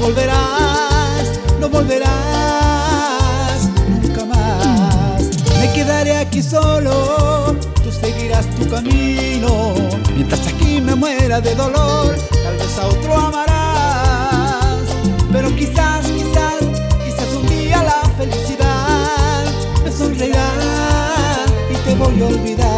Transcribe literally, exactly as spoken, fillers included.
volverás, no volverás nunca más. Me quedaré aquí solo, tú seguirás tu camino, mientras aquí me muera de dolor, tal vez a otro amarás. Pero quizás, quizás, quizás un día la felicidad me sonreirá y te voy a olvidar.